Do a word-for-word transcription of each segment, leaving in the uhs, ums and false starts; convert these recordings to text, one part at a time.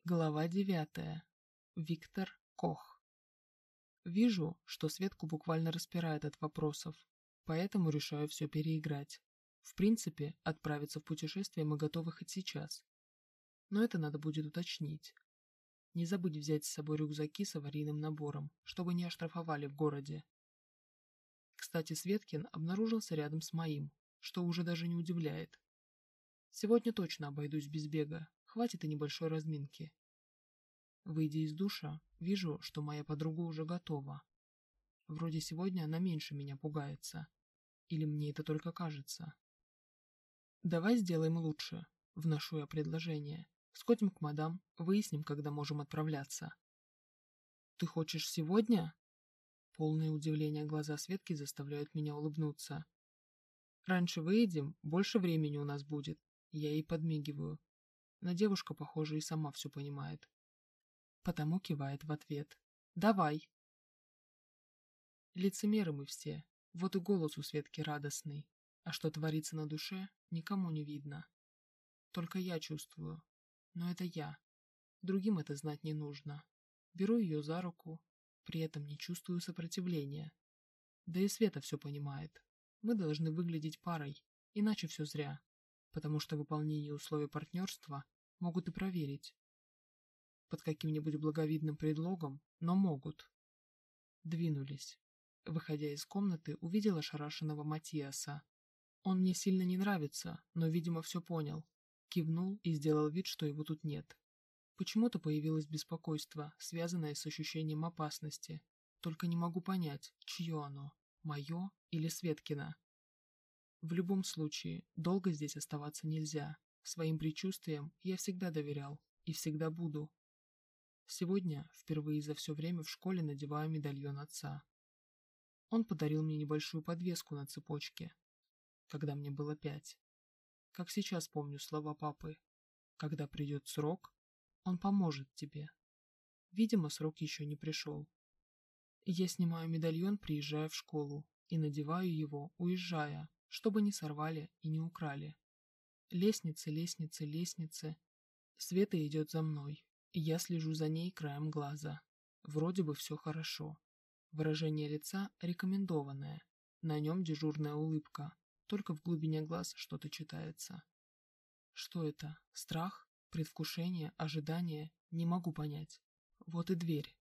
Глава девятая. Виктор Кох. Вижу, что Светку буквально распирает от вопросов, поэтому решаю все переиграть. В принципе, отправиться в путешествие мы готовы хоть сейчас. Но это надо будет уточнить. Не забудь взять с собой рюкзаки с аварийным набором, чтобы не оштрафовали в городе. Кстати, Светкин обнаружился рядом с моим, что уже даже не удивляет. Сегодня точно обойдусь без бега, хватит и небольшой разминки. Выйдя из душа, вижу, что моя подруга уже готова. Вроде сегодня она меньше меня пугается. Или мне это только кажется? «Давай сделаем лучше», — вношу я предложение. «Сходим к мадам, выясним, когда можем отправляться». «Ты хочешь сегодня?» Полное удивление глаза Светки заставляют меня улыбнуться. «Раньше выедем, больше времени у нас будет». Я ей подмигиваю. Но девушка, похоже, и сама все понимает. Потому кивает в ответ. «Давай!» Лицемеры мы все. Вот и голос у Светки радостный. А что творится на душе, никому не видно. Только я чувствую. Но это я. Другим это знать не нужно. Беру ее за руку, при этом не чувствую сопротивления. Да и Света все понимает. Мы должны выглядеть парой, иначе все зря. Потому что выполнение условий партнерства могут и проверить. Под каким-нибудь благовидным предлогом, но могут. Двинулись. Выходя из комнаты, увидела ошарашенного Матиаса. Он мне сильно не нравится, но, видимо, все понял. Кивнул и сделал вид, что его тут нет. Почему-то появилось беспокойство, связанное с ощущением опасности. Только не могу понять, чье оно, мое или Светкино. В любом случае, долго здесь оставаться нельзя. Своим предчувствиям я всегда доверял и всегда буду. Сегодня, впервые за все время в школе, надеваю медальон отца. Он подарил мне небольшую подвеску на цепочке, когда мне было пять. Как сейчас помню слова папы. Когда придет срок, он поможет тебе. Видимо, срок еще не пришел. Я снимаю медальон, приезжая в школу, и надеваю его, уезжая, чтобы не сорвали и не украли. Лестницы, лестницы, лестницы. Света идет за мной, и я слежу за ней краем глаза. Вроде бы все хорошо. Выражение лица рекомендованное. На нем дежурная улыбка, только в глубине глаз что-то читается. Что это? Страх? Предвкушение? Ожидание? Не могу понять. Вот и дверь.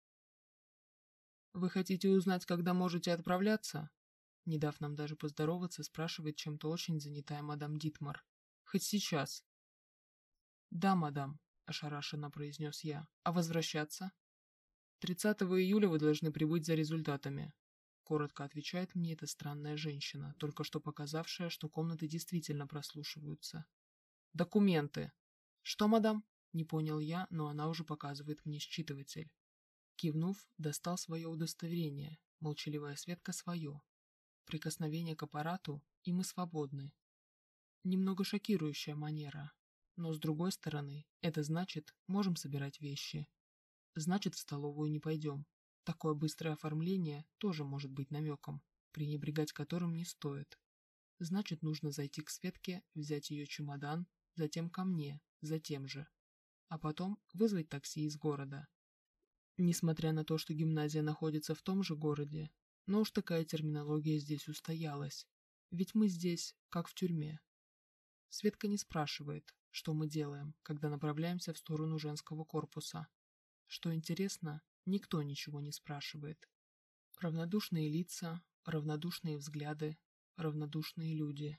«Вы хотите узнать, когда можете отправляться?» Не дав нам даже поздороваться, спрашивает чем-то очень занятая мадам Дитмар. «Хоть сейчас». «Да, мадам», — ошарашенно произнес я. «А возвращаться?» тридцатого июля вы должны прибыть за результатами», — коротко отвечает мне эта странная женщина, только что показавшая, что комнаты действительно прослушиваются. «Документы». «Что, мадам?» — не понял я, но она уже показывает мне считыватель. Кивнув, достал свое удостоверение, молчаливая Светка свое. Прикосновение к аппарату, и мы свободны. Немного шокирующая манера, но с другой стороны, это значит, можем собирать вещи. Значит, в столовую не пойдем. Такое быстрое оформление тоже может быть намеком, пренебрегать которым не стоит. Значит, нужно зайти к Светке, взять ее чемодан, затем ко мне, за тем же. А потом вызвать такси из города. Несмотря на то, что гимназия находится в том же городе, но уж такая терминология здесь устоялась. Ведь мы здесь, как в тюрьме. Светка не спрашивает, что мы делаем, когда направляемся в сторону женского корпуса. Что интересно, никто ничего не спрашивает. Равнодушные лица, равнодушные взгляды, равнодушные люди.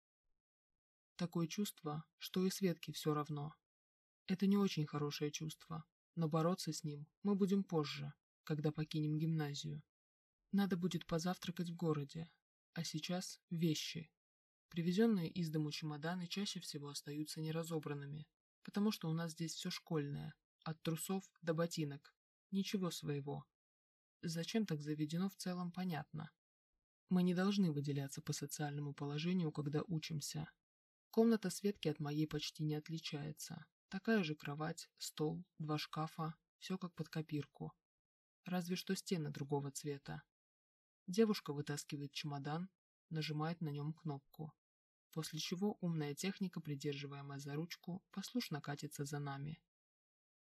Такое чувство, что и Светке все равно. Это не очень хорошее чувство, но бороться с ним мы будем позже, когда покинем гимназию. Надо будет позавтракать в городе, а сейчас вещи. Привезенные из дому чемоданы чаще всего остаются неразобранными, потому что у нас здесь все школьное, от трусов до ботинок. Ничего своего. Зачем так заведено, в целом понятно. Мы не должны выделяться по социальному положению, когда учимся. Комната Светки от моей почти не отличается. Такая же кровать, стол, два шкафа, все как под копирку. Разве что стены другого цвета. Девушка вытаскивает чемодан, нажимает на нем кнопку. После чего умная техника, придерживаемая за ручку, послушно катится за нами.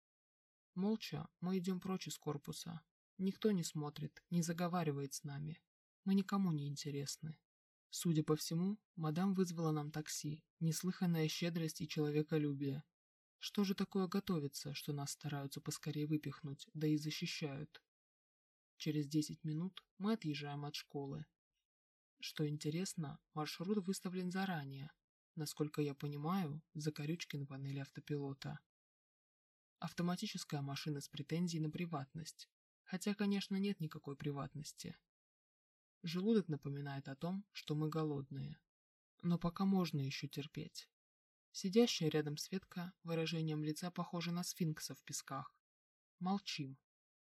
Молча мы идем прочь из корпуса. Никто не смотрит, не заговаривает с нами. Мы никому не интересны. Судя по всему, мадам вызвала нам такси, неслыханная щедрость и человеколюбие. Что же такое готовится, что нас стараются поскорее выпихнуть, да и защищают? Через десять минут мы отъезжаем от школы. Что интересно, маршрут выставлен заранее, насколько я понимаю, закорючки на панели автопилота. Автоматическая машина с претензией на приватность, хотя, конечно, нет никакой приватности. Желудок напоминает о том, что мы голодные. Но пока можно еще терпеть. Сидящая рядом Светка выражением лица похожа на сфинкса в песках. Молчим.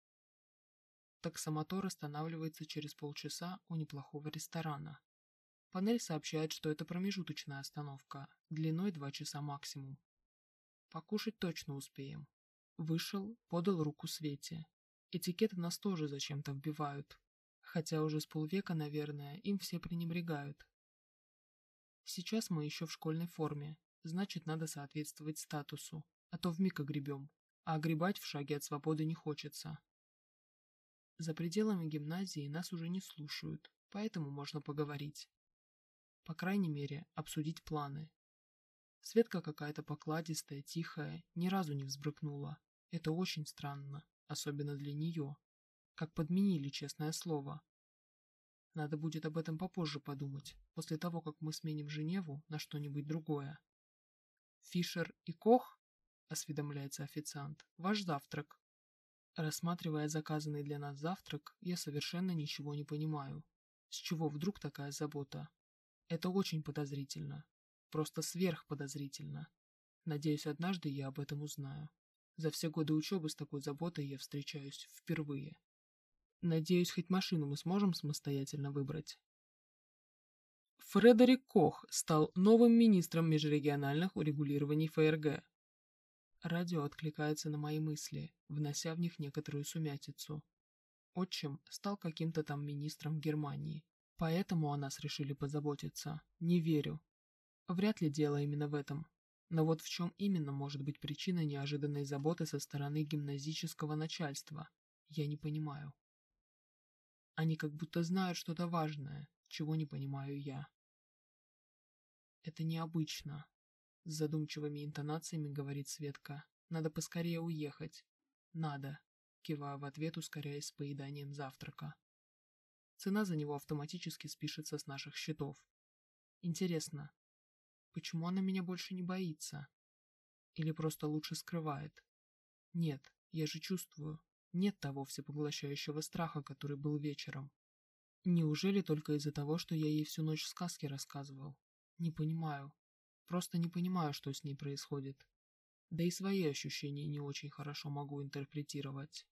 Таксомотор останавливается через полчаса у неплохого ресторана. Панель сообщает, что это промежуточная остановка, длиной два часа максимум. Покушать точно успеем. Вышел, подал руку Свете. Этикеты нас тоже зачем-то вбивают. Хотя уже с полвека, наверное, им все пренебрегают. Сейчас мы еще в школьной форме, значит, надо соответствовать статусу, а то вмиг огребем, а огребать в шаге от свободы не хочется. За пределами гимназии нас уже не слушают, поэтому можно поговорить. По крайней мере, обсудить планы. Светка какая-то покладистая, тихая, ни разу не взбрыкнула. Это очень странно, особенно для нее. Как подменили, честное слово. Надо будет об этом попозже подумать, после того, как мы сменим Женеву на что-нибудь другое. «Фишер и Кох?» — осведомляется официант. «Ваш завтрак». Рассматривая заказанный для нас завтрак, я совершенно ничего не понимаю. С чего вдруг такая забота? Это очень подозрительно. Просто сверхподозрительно. Надеюсь, однажды я об этом узнаю. За все годы учебы с такой заботой я встречаюсь впервые. Надеюсь, хоть машину мы сможем самостоятельно выбрать. Фредерик Кох стал новым министром межрегиональных урегулирований ФРГ. Радио откликается на мои мысли, внося в них некоторую сумятицу. Отчим стал каким-то там министром в Германии, поэтому о нас решили позаботиться. Не верю. Вряд ли дело именно в этом. Но вот в чем именно может быть причина неожиданной заботы со стороны гимназического начальства, я не понимаю. Они как будто знают что-то важное, чего не понимаю я. Это необычно. С задумчивыми интонациями говорит Светка. Надо поскорее уехать. Надо. Киваю в ответ, ускоряясь с поеданием завтрака. Цена за него автоматически спишется с наших счетов. Интересно, почему она меня больше не боится? Или просто лучше скрывает? Нет, я же чувствую. Нет того всепоглощающего страха, который был вечером. Неужели только из-за того, что я ей всю ночь сказки рассказывал? Не понимаю. Просто не понимаю, что с ней происходит. Да и свои ощущения не очень хорошо могу интерпретировать.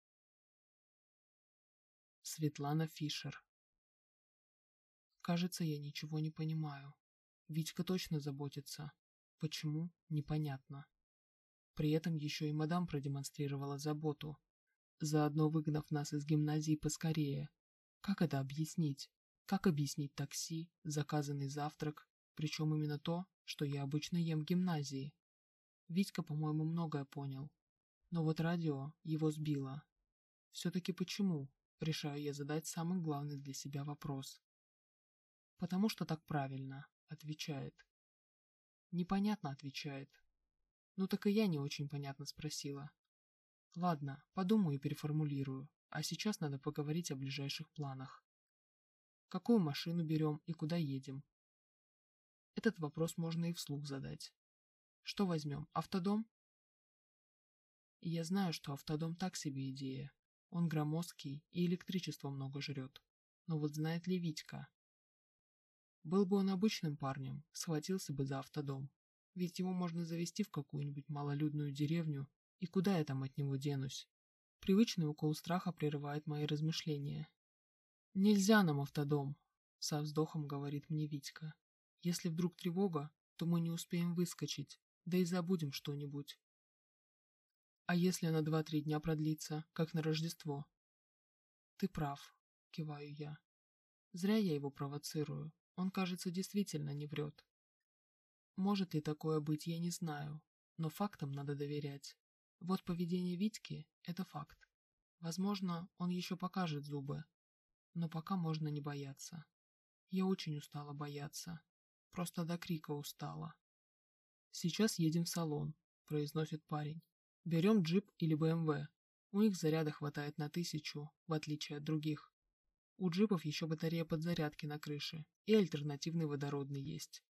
Светлана Фишер. Кажется, я ничего не понимаю. Витька точно заботится. Почему? Непонятно. При этом еще и мадам продемонстрировала заботу, заодно выгнав нас из гимназии поскорее. Как это объяснить? Как объяснить такси, заказанный завтрак, причем именно то, что я обычно ем в гимназии? Витька, по-моему, многое понял. Но вот радио его сбило. Все-таки почему? Решаю я задать самый главный для себя вопрос. «Потому что так правильно», — отвечает. «Непонятно», — отвечает. Ну так и я не очень понятно спросила. Ладно, подумаю и переформулирую, а сейчас надо поговорить о ближайших планах. Какую машину берем и куда едем? Этот вопрос можно и вслух задать. Что возьмем, автодом? И я знаю, что автодом так себе идея. Он громоздкий и электричества много жрет. Но вот знает ли Витька? Был бы он обычным парнем, схватился бы за автодом. Ведь его можно завести в какую-нибудь малолюдную деревню, и куда я там от него денусь? Привычный укол страха прерывает мои размышления. «Нельзя нам автодом», — со вздохом говорит мне Витька. «Если вдруг тревога, то мы не успеем выскочить, да и забудем что-нибудь». «А если она два-три дня продлится, как на Рождество?» «Ты прав», — киваю я. «Зря я его провоцирую. Он, кажется, действительно не врет. Может ли такое быть, я не знаю, но фактам надо доверять. Вот поведение Витьки – это факт. Возможно, он еще покажет зубы, но пока можно не бояться. Я очень устала бояться. Просто до крика устала. «Сейчас едем в салон», – произносит парень. «Берем джип или бэ эм вэ. У них заряда хватает на тысячу, в отличие от других. У джипов еще батарея подзарядки на крыше, и альтернативный водородный есть».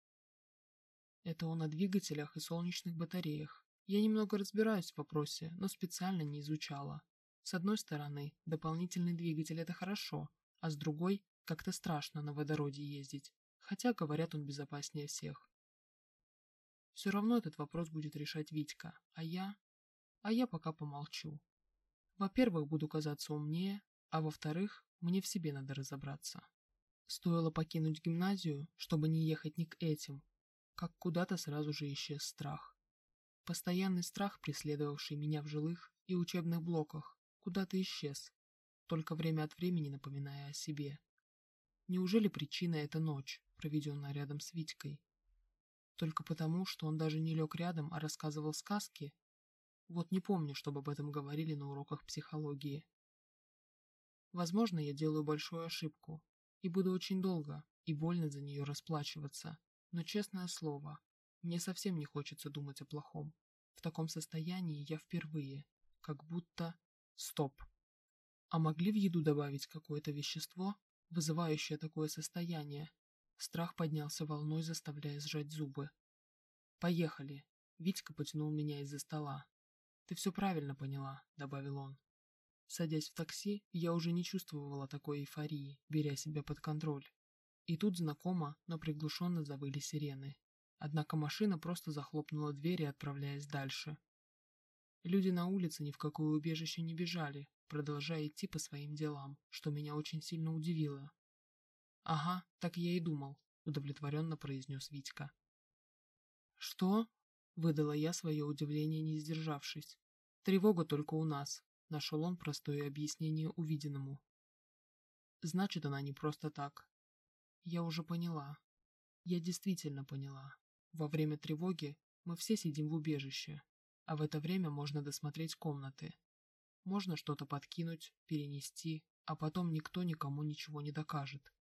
Это он о двигателях и солнечных батареях. Я немного разбираюсь в вопросе, но специально не изучала. С одной стороны, дополнительный двигатель – это хорошо, а с другой – как-то страшно на водороде ездить, хотя, говорят, он безопаснее всех. Все равно этот вопрос будет решать Витька, а я... А я пока помолчу. Во-первых, буду казаться умнее, а во-вторых, мне в себе надо разобраться. Стоило покинуть гимназию, чтобы не ехать ни к этим, как куда-то сразу же исчез страх. Постоянный страх, преследовавший меня в жилых и учебных блоках, куда-то исчез, только время от времени напоминая о себе. Неужели причина — это ночь, проведенная рядом с Витькой? Только потому, что он даже не лег рядом, а рассказывал сказки? Вот не помню, чтобы об этом говорили на уроках психологии. Возможно, я делаю большую ошибку, и буду очень долго и больно за нее расплачиваться, но, честное слово, мне совсем не хочется думать о плохом. В таком состоянии я впервые, как будто... Стоп! А могли в еду добавить какое-то вещество, вызывающее такое состояние? Страх поднялся волной, заставляя сжать зубы. «Поехали!» Витька потянул меня из-за стола. «Ты все правильно поняла», — добавил он. Садясь в такси, я уже не чувствовала такой эйфории, беря себя под контроль. И тут знакомо, но приглушенно завыли сирены. Однако машина просто захлопнула двери, отправляясь дальше. Люди на улице ни в какое убежище не бежали, продолжая идти по своим делам, что меня очень сильно удивило. «Ага, так я и думал», — удовлетворенно произнес Витька. «Что?» — выдала я свое удивление, не сдержавшись. «Тревога только у нас», — нашел он простое объяснение увиденному. «Значит, она не просто так». Я уже поняла. Я действительно поняла. Во время тревоги мы все сидим в убежище, а в это время можно досмотреть комнаты. Можно что-то подкинуть, перенести, а потом никто никому ничего не докажет.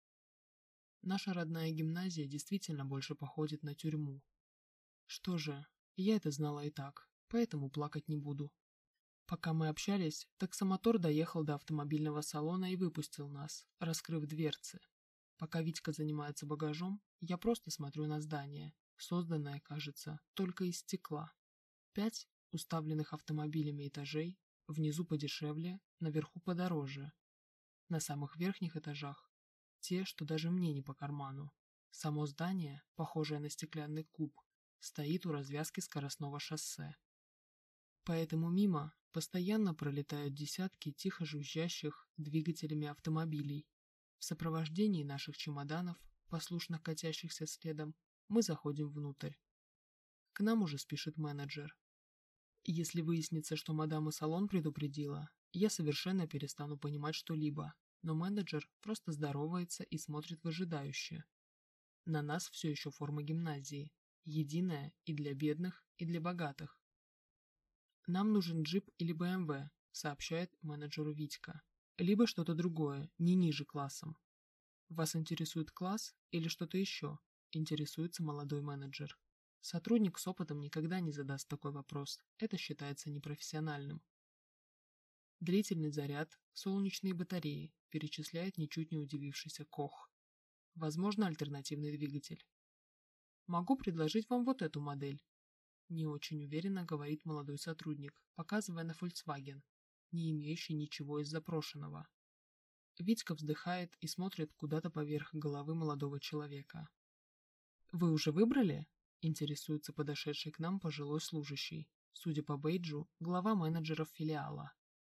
Наша родная гимназия действительно больше походит на тюрьму. Что же, я это знала и так, поэтому плакать не буду. Пока мы общались, таксомотор доехал до автомобильного салона и выпустил нас, раскрыв дверцы. Пока Витька занимается багажом, я просто смотрю на здание, созданное, кажется, только из стекла. Пять уставленных автомобилями этажей, внизу подешевле, наверху подороже. На самых верхних этажах те, что даже мне не по карману. Само здание, похожее на стеклянный куб, стоит у развязки скоростного шоссе. Поэтому мимо постоянно пролетают десятки тихо жужжащих двигателями автомобилей. В сопровождении наших чемоданов, послушно катящихся следом, мы заходим внутрь. К нам уже спешит менеджер. Если выяснится, что мадам и салон предупредила, я совершенно перестану понимать что-либо, но менеджер просто здоровается и смотрит выжидающе. На нас все еще форма гимназии, единая и для бедных, и для богатых. «Нам нужен джип или бэ эм вэ», — сообщает менеджеру Витька. «Либо что-то другое, не ниже классом». «Вас интересует класс или что-то еще?» — интересуется молодой менеджер. Сотрудник с опытом никогда не задаст такой вопрос, это считается непрофессиональным. Длительный заряд, солнечные батареи, перечисляет ничуть не удивившийся Кох. Возможно, альтернативный двигатель. «Могу предложить вам вот эту модель», — не очень уверенно говорит молодой сотрудник, показывая на Volkswagen, не имеющий ничего из запрошенного. Витька вздыхает и смотрит куда-то поверх головы молодого человека. «Вы уже выбрали?» — интересуется подошедший к нам пожилой служащий, судя по бейджу, глава менеджеров филиала.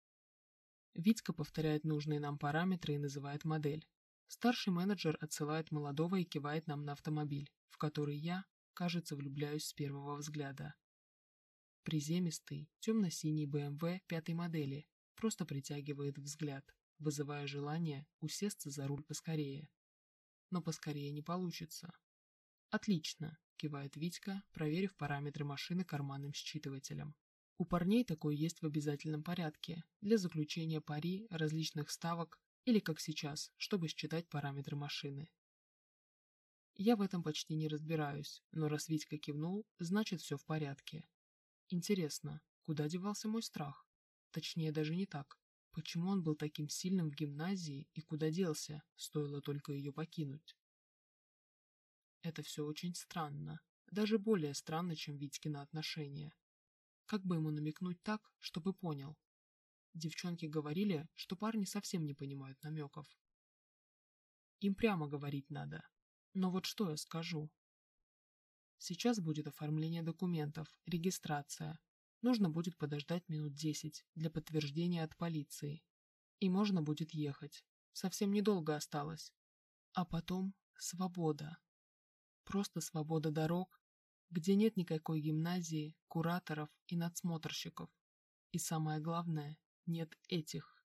Витька повторяет нужные нам параметры и называет модель. Старший менеджер отсылает молодого и кивает нам на автомобиль, в который я, кажется, влюбляюсь с первого взгляда. Приземистый, темно-синий бэ эм вэ пятой модели просто притягивает взгляд, вызывая желание усесться за руль поскорее. Но поскорее не получится. «Отлично», — кивает Витька, проверив параметры машины карманным считывателем. У парней такое есть в обязательном порядке, для заключения пари, различных ставок или, как сейчас, чтобы считать параметры машины. Я в этом почти не разбираюсь, но раз Витька кивнул, значит все в порядке. Интересно, куда девался мой страх? Точнее, даже не так. Почему он был таким сильным в гимназии и куда делся, стоило только ее покинуть? Это все очень странно, даже более странно, чем Витькино отношение. Как бы ему намекнуть так, чтобы понял? Девчонки говорили, что парни совсем не понимают намеков. Им прямо говорить надо. Но вот что я скажу? Сейчас будет оформление документов, регистрация. Нужно будет подождать минут десять для подтверждения от полиции. И можно будет ехать. Совсем недолго осталось. А потом свобода. Просто свобода дорог, где нет никакой гимназии, кураторов и надсмотрщиков. И самое главное, нет этих.